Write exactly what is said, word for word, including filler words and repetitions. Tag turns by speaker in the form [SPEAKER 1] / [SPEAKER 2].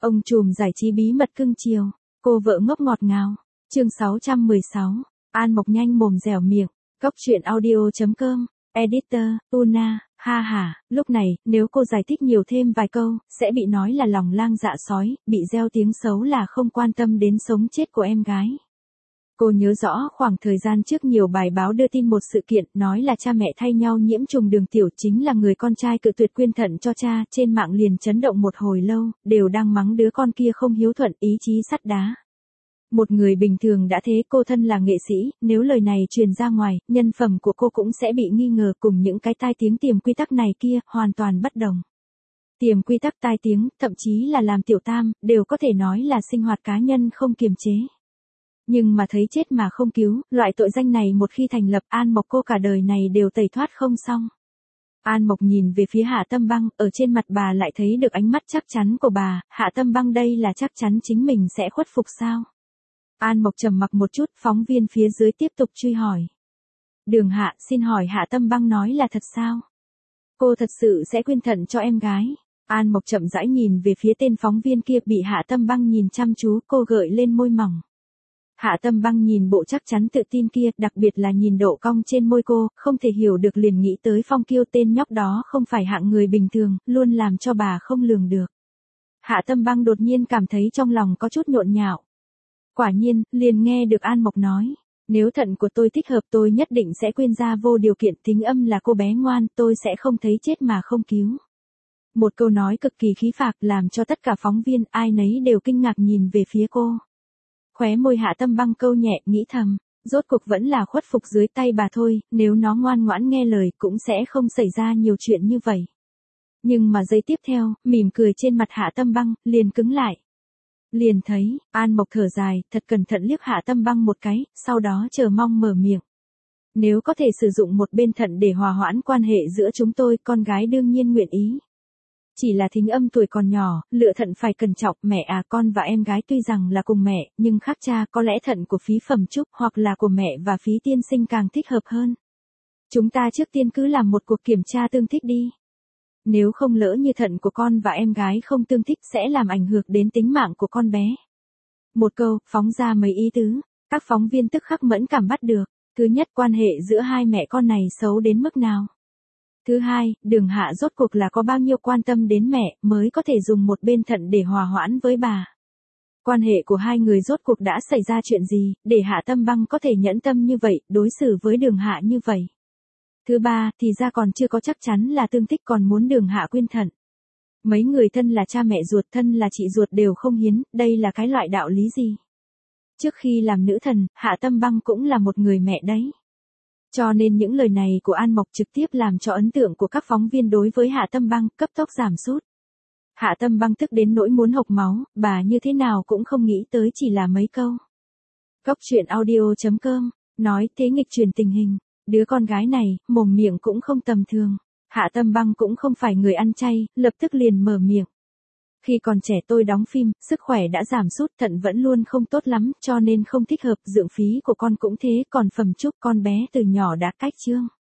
[SPEAKER 1] Ông trùm giải trí bí mật cưng chiều, cô vợ ngốc ngọt ngào. Chương sáu trăm mười sáu, An Mộc nhanh mồm dẻo miệng. Cốc truyện audio chấm com, Editor, Una, ha ha, lúc này, nếu cô giải thích nhiều thêm vài câu, sẽ bị nói là lòng lang dạ sói, bị gieo tiếng xấu là không quan tâm đến sống chết của em gái. Cô nhớ rõ khoảng thời gian trước nhiều bài báo đưa tin một sự kiện nói là cha mẹ thay nhau nhiễm trùng đường tiểu chính là người con trai cự tuyệt quyên thận cho cha, trên mạng liền chấn động một hồi lâu, đều đang mắng đứa con kia không hiếu thuận, ý chí sắt đá. Một người bình thường đã thế, cô thân là nghệ sĩ, nếu lời này truyền ra ngoài, nhân phẩm của cô cũng sẽ bị nghi ngờ, cùng những cái tai tiếng tiềm quy tắc này kia, hoàn toàn bất đồng. Tiềm quy tắc tai tiếng, thậm chí là làm tiểu tam, đều có thể nói là sinh hoạt cá nhân không kiềm chế. Nhưng mà thấy chết mà không cứu, loại tội danh này một khi thành lập, An Mộc cô cả đời này đều tẩy thoát không xong. An Mộc nhìn về phía Hạ Tâm Băng, ở trên mặt bà lại thấy được ánh mắt chắc chắn của bà. Hạ Tâm Băng đây là chắc chắn chính mình sẽ khuất phục sao? An Mộc trầm mặc một chút, phóng viên phía dưới tiếp tục truy hỏi. Đường Hạ, xin hỏi Hạ Tâm Băng nói là thật sao? Cô thật sự sẽ quyên thận cho em gái? An Mộc chậm rãi nhìn về phía tên phóng viên kia, bị Hạ Tâm Băng nhìn chăm chú, cô gợi lên môi mỏng. Hạ Tâm Băng nhìn bộ chắc chắn tự tin kia, đặc biệt là nhìn độ cong trên môi cô, không thể hiểu được liền nghĩ tới Phong Kiêu, tên nhóc đó không phải hạng người bình thường, luôn làm cho bà không lường được. Hạ Tâm Băng đột nhiên cảm thấy trong lòng có chút nhộn nhạo. Quả nhiên, liền nghe được An Mộc nói, nếu thận của tôi thích hợp tôi nhất định sẽ quyên ra vô điều kiện, Thính Âm là cô bé ngoan, tôi sẽ không thấy chết mà không cứu. Một câu nói cực kỳ khí phách làm cho tất cả phóng viên ai nấy đều kinh ngạc nhìn về phía cô. Khóe môi Hạ Tâm Băng câu nhẹ, nghĩ thầm, rốt cuộc vẫn là khuất phục dưới tay bà thôi, nếu nó ngoan ngoãn nghe lời cũng sẽ không xảy ra nhiều chuyện như vậy. Nhưng mà giây tiếp theo, mỉm cười trên mặt Hạ Tâm Băng liền cứng lại. Liền thấy, An Mộc thở dài, thật cẩn thận liếc Hạ Tâm Băng một cái, sau đó chờ mong mở miệng. Nếu có thể sử dụng một bên thận để hòa hoãn quan hệ giữa chúng tôi, con gái đương nhiên nguyện ý. Chỉ là Thính Âm tuổi còn nhỏ, lựa thận phải cẩn trọng, mẹ à, con và em gái tuy rằng là cùng mẹ, nhưng khác cha, có lẽ thận của Phí Phẩm Trúc hoặc là của mẹ và Phí Tiên Sinh càng thích hợp hơn. Chúng ta trước tiên cứ làm một cuộc kiểm tra tương thích đi. Nếu không lỡ như thận của con và em gái không tương thích sẽ làm ảnh hưởng đến tính mạng của con bé. Một câu, phóng ra mấy ý tứ, các phóng viên tức khắc mẫn cảm bắt được. Thứ nhất, quan hệ giữa hai mẹ con này xấu đến mức nào. Thứ hai, Đường Hạ rốt cuộc là có bao nhiêu quan tâm đến mẹ mới có thể dùng một bên thận để hòa hoãn với bà. Quan hệ của hai người rốt cuộc đã xảy ra chuyện gì, để Hạ Tâm Băng có thể nhẫn tâm như vậy, đối xử với Đường Hạ như vậy. Thứ ba, thì ra còn chưa có chắc chắn là tương thích còn muốn Đường Hạ quyên thận. Mấy người thân là cha mẹ ruột, thân là chị ruột đều không hiến, đây là cái loại đạo lý gì? Trước khi làm nữ thần, Hạ Tâm Băng cũng là một người mẹ đấy. Cho nên những lời này của An Mộc trực tiếp làm cho ấn tượng của các phóng viên đối với Hạ Tâm Băng cấp tốc giảm sút. Hạ Tâm Băng tức đến nỗi muốn hộc máu, bà như thế nào cũng không nghĩ tới chỉ là mấy câu. Cốc truyện audio chấm com, nói thế nghịch chuyển tình hình, đứa con gái này, mồm miệng cũng không tầm thường. Hạ Tâm Băng cũng không phải người ăn chay, lập tức liền mở miệng. Khi còn trẻ tôi đóng phim, sức khỏe đã giảm sút, thận vẫn luôn không tốt lắm, cho nên không thích hợp, dưỡng phí của con cũng thế, còn Phẩm Trúc con bé từ nhỏ đã cách chương.